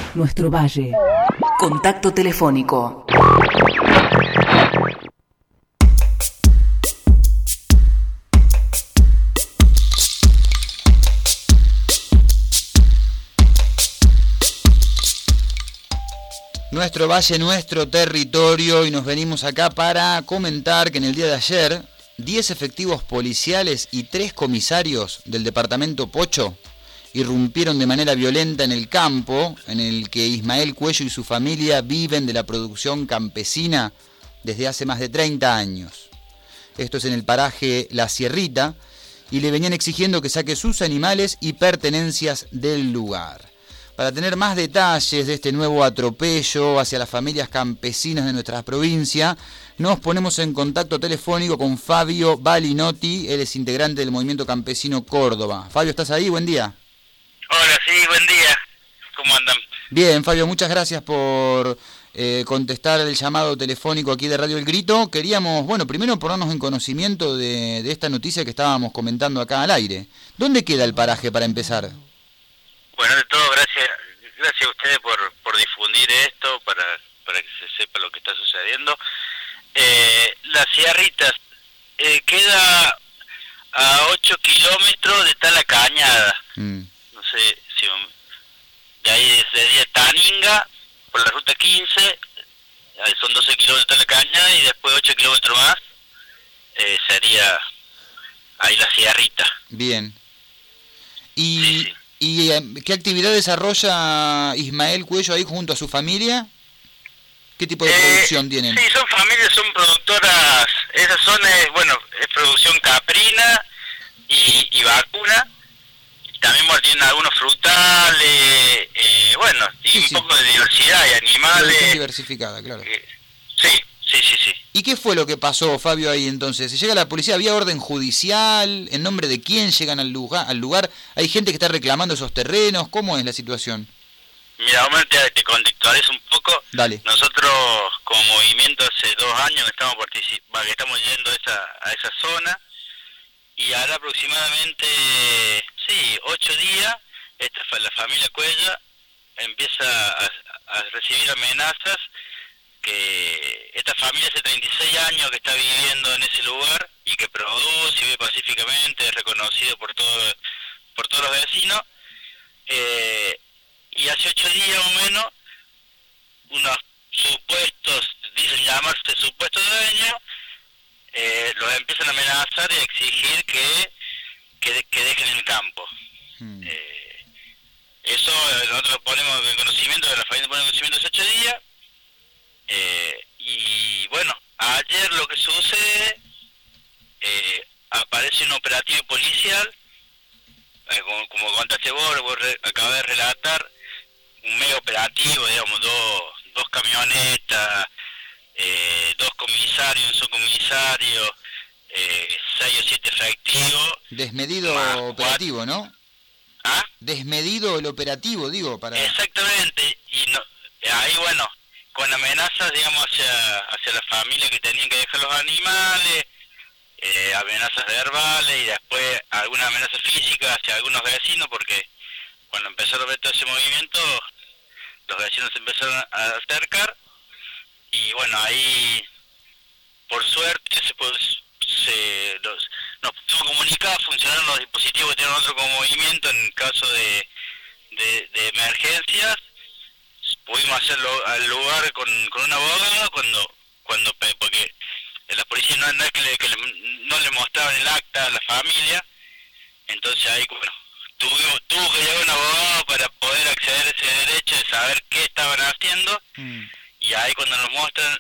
Nuestro Valle. Contacto telefónico. Nuestro valle, nuestro territorio, y nos venimos acá para comentar que en el día de ayer 10 efectivos policiales y 3 comisarios del departamento Pocho irrumpieron de manera violenta en el campo en el que Ismael Cuello y su familia viven de la producción campesina desde hace más de 30 años. Esto es en el paraje La Sierrita, y le venían exigiendo que saque sus animales y pertenencias del lugar. Para tener más detalles de este nuevo atropello hacia las familias campesinas de nuestra provincia, nos ponemos en contacto telefónico con Fabio Balinotti. Él es integrante del Movimiento Campesino Córdoba. Fabio, ¿estás ahí? Buen día. Hola, sí, buen día. ¿Cómo andan? Bien, Fabio, muchas gracias por contestar el llamado telefónico aquí de Radio El Grito. Queríamos, primero ponernos en conocimiento de esta noticia que estábamos comentando acá al aire. ¿Dónde queda el paraje para empezar? Bueno, de todo, gracias a ustedes por difundir esto, para que se sepa lo que está sucediendo. Las Sierritas queda a 8 kilómetros de Tala Cañada. No sé si de ahí sería Taninga, por la ruta 15, son 12 kilómetros de Tala Cañada, y después 8 kilómetros más sería ahí la Sierrita. Bien. Sí. ¿Y qué actividad desarrolla Ismael Cuello ahí junto a su familia? ¿Qué tipo de producción tienen? Sí, son familias, son productoras, esas son, es producción caprina y vacuna, y también tienen algunos frutales, y un poco de diversidad y animales. Producción diversificada, claro. Sí. ¿Y qué fue lo que pasó, Fabio, ahí entonces? ¿Se llega la policía? ¿Había orden judicial? ¿En nombre de quién llegan al lugar? ¿Hay gente que está reclamando esos terrenos? ¿Cómo es la situación? Mira, te contextualizo un poco. Dale. Nosotros, como movimiento, hace 2 años que estamos yendo a esa zona, y ahora aproximadamente, 8 días, la familia Cuello empieza a recibir amenazas, que esta familia hace 36 años que está viviendo en ese lugar y que produce y vive pacíficamente, es reconocido por todos los vecinos, y hace 8 días o menos unos supuestos, dicen llamarse supuestos dueños, los empiezan a amenazar y a exigir que dejen el campo. Eso nosotros ponemos en conocimiento, de la familia pone en conocimiento hace 8 días. Y bueno, ayer lo que sucede, aparece un operativo policial, como contaste vos acabas de relatar, un mega operativo, digamos, dos camionetas, 2 comisarios, un subcomisario, 6 o 7 efectivos. Desmedido operativo, ¿no? ¿Ah? Desmedido el operativo, digo, para... Exactamente, y ahí con amenazas, digamos, hacia la familia que tenían que dejar los animales, amenazas verbales, y después alguna amenaza física hacia algunos vecinos, porque cuando empezaron a ver todo ese movimiento, los vecinos se empezaron a acercar, y ahí, por suerte, nos pudimos comunicar, funcionaron los dispositivos que tienen nosotros como movimiento en caso de emergencias. Pudimos hacerlo al lugar con un abogado porque la policía no es que no le mostraban el acta a la familia, entonces ahí tuvo que llevar un abogado para poder acceder a ese derecho de saber qué estaban haciendo. Y ahí cuando nos muestran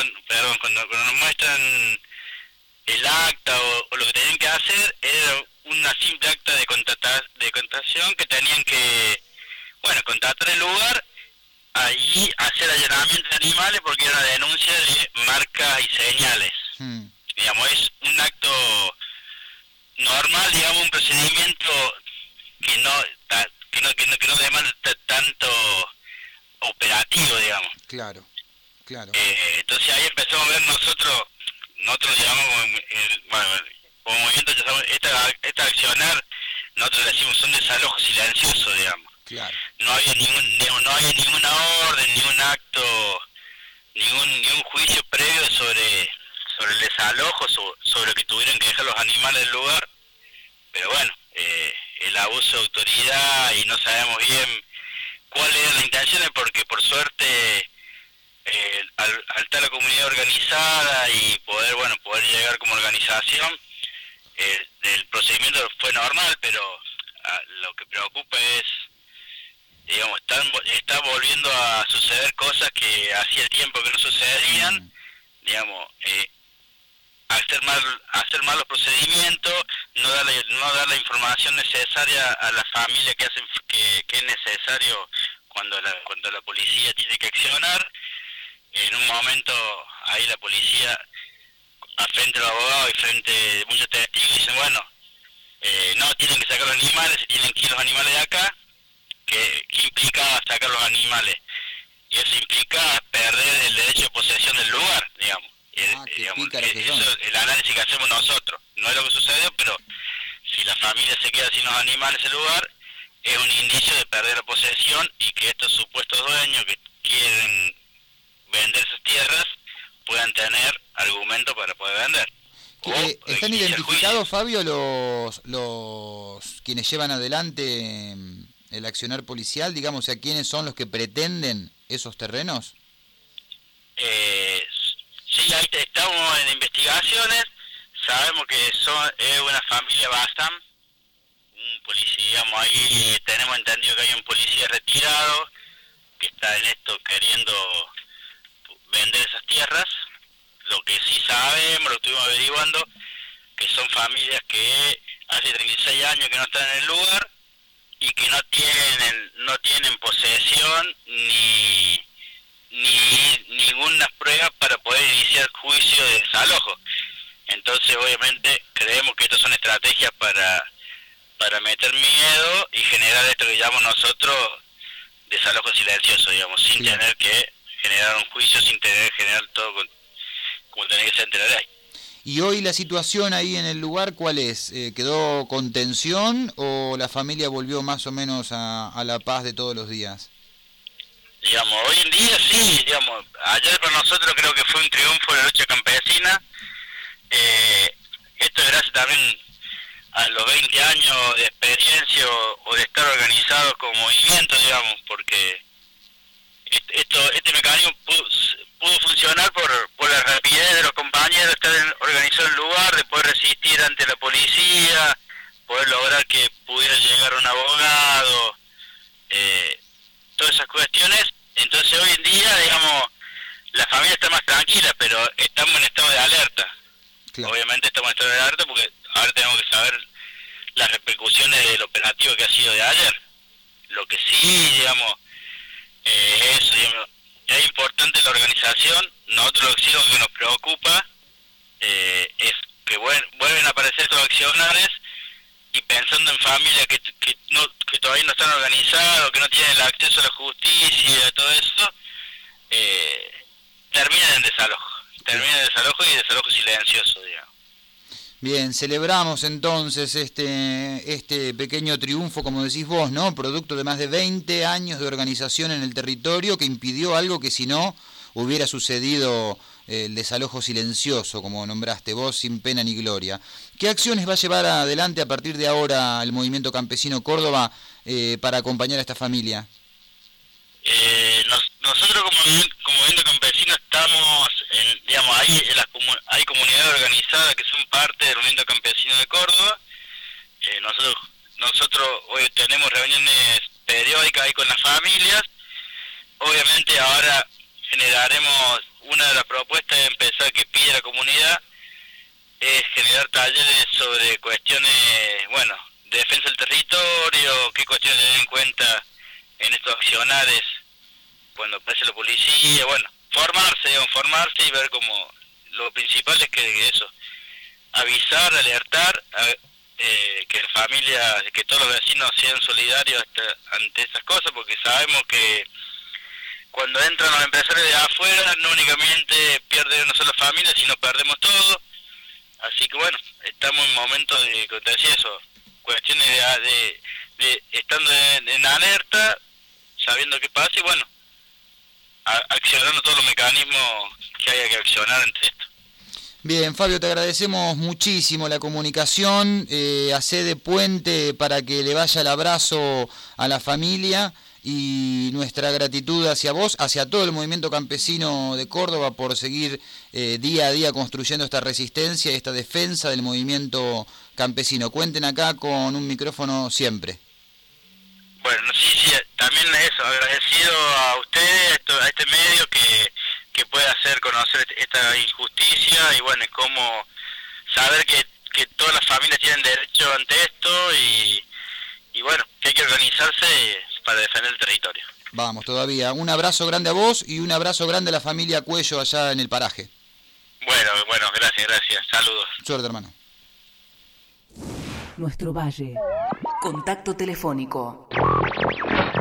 el acta o lo que tenían que hacer, era una simple acta de contratación que tenían que contratar el lugar, ahí hacer allanamiento de animales, porque era una denuncia de marcas y señales. Digamos, es un acto normal, digamos, un procedimiento que no demanda tanto operativo, digamos. Claro. Entonces ahí empezamos a ver nosotros digamos, como movimiento, esta accionar, nosotros le decimos, son desalojos silenciosos, digamos. Claro. No había ninguna sobre el desalojo, sobre que tuvieron que dejar los animales del lugar, pero bueno, el abuso de autoridad y no sabemos bien cuáles eran las intenciones, porque por suerte al estar la comunidad organizada y poder llegar como organización, el procedimiento fue normal, pero lo que preocupa es, digamos, está volviendo a suceder cosas que hacía tiempo que no sucedían, digamos, hacer mal los procedimientos, no dar la información necesaria a la familia que es necesario cuando la policía tiene que accionar. En un momento ahí la policía, a frente del abogado y frente de muchos testigos, dicen, bueno, no, tienen que sacar los animales, se tienen que ir los animales de acá, que implica sacar los animales, y eso implica perder el derecho de posesión del lugar, digamos. Eso es el análisis que hacemos nosotros. No es lo que sucedió, pero si la familia se queda sin los animales en el lugar, es un indicio de perder la posesión y que estos supuestos dueños que quieren vender sus tierras puedan tener argumento para poder vender. ¿Están identificados, Fabio, los quienes llevan adelante el accionar policial, digamos, a quiénes son los que pretenden esos terrenos? Sí, ahí estamos en investigaciones, sabemos que es una familia Bazán, un policía, digamos, ahí tenemos entendido que hay un policía retirado que está en esto queriendo vender esas tierras. Lo que sí sabemos, lo estuvimos averiguando, que son familias que hace 36 años que no están en el lugar y que no tienen posesión ni ninguna prueba para poder iniciar juicio de desalojo. Entonces, obviamente, creemos que estas son estrategias para meter miedo y generar esto que llamamos nosotros desalojo silencioso, digamos, sin tener que generar un juicio, sin tener que generar todo como tiene que ser entre la ley. ¿Y hoy la situación ahí en el lugar cuál es? ¿Quedó con tensión o la familia volvió más o menos a la paz de todos los días? Digamos, hoy en día sí, digamos, ayer para nosotros creo que fue un triunfo de la lucha campesina. Esto es gracias también a los 20 años de experiencia o de estar organizados como movimiento, digamos, porque este mecanismo pudo funcionar por la rapidez de los compañeros, de estar organizado en el lugar, de poder resistir ante la policía, poder lograr que pudiera llegar un abogado, todas esas cuestiones. Entonces hoy en día, digamos, la familia está más tranquila, pero estamos en estado de alerta. Claro. Obviamente estamos en estado de alerta porque ahora tenemos que saber las repercusiones del operativo que ha sido de ayer. Lo que sí, digamos, eso, digamos, es importante la organización. Nosotros lo que nos preocupa es que vuelven a aparecer estos accionarios y pensando en familias que todavía no están organizados, que no tienen el acceso a la justicia, todo eso, terminan en desalojo. Terminan en desalojo y desalojo silencioso, digamos. Bien, celebramos entonces este pequeño triunfo, como decís vos, ¿no? Producto de más de 20 años de organización en el territorio que impidió algo que si no hubiera sucedido el desalojo silencioso, como nombraste vos, sin pena ni gloria. ¿Qué acciones va a llevar adelante a partir de ahora el Movimiento Campesino Córdoba para acompañar a esta familia? Nosotros como movimiento campesino estamos, digamos, hay comunidades organizadas que son parte del movimiento campesino de Córdoba. Nosotros hoy tenemos reuniones periódicas ahí con las familias. Obviamente ahora generaremos una de las propuestas de empezar que pide la comunidad es generar talleres sobre cuestiones, bueno, de defensa del territorio, qué cuestiones tener en cuenta en estos accionares cuando aparece la policía, bueno, formarse y ver cómo lo principal es que eso, avisar, alertar, que la familia, que todos los vecinos sean solidarios ante esas cosas, porque sabemos que cuando entran los empresarios de afuera no únicamente pierden una sola familia, sino perdemos todo. Así que bueno, estamos en momentos de, como te decía eso, cuestiones de estando en alerta, sabiendo qué pasa y bueno, accionando todos los mecanismos que haya que accionar entre esto. Bien, Fabio, te agradecemos muchísimo la comunicación, hacé de puente para que le vaya el abrazo a la familia y nuestra gratitud hacia vos, hacia todo el movimiento campesino de Córdoba por seguir día a día construyendo esta resistencia y esta defensa del movimiento campesino. Cuenten acá con un micrófono siempre. Bueno, sí, también eso, agradecido a ustedes, a este medio que puede hacer conocer esta injusticia y bueno, es como saber que todas las familias tienen derecho ante esto y bueno, que hay que organizarse para defender el territorio. Vamos, todavía. Un abrazo grande a vos y un abrazo grande a la familia Cuello allá en el paraje. Bueno, gracias. Saludos. Suerte, hermano. Nuestro Valle. Contacto telefónico.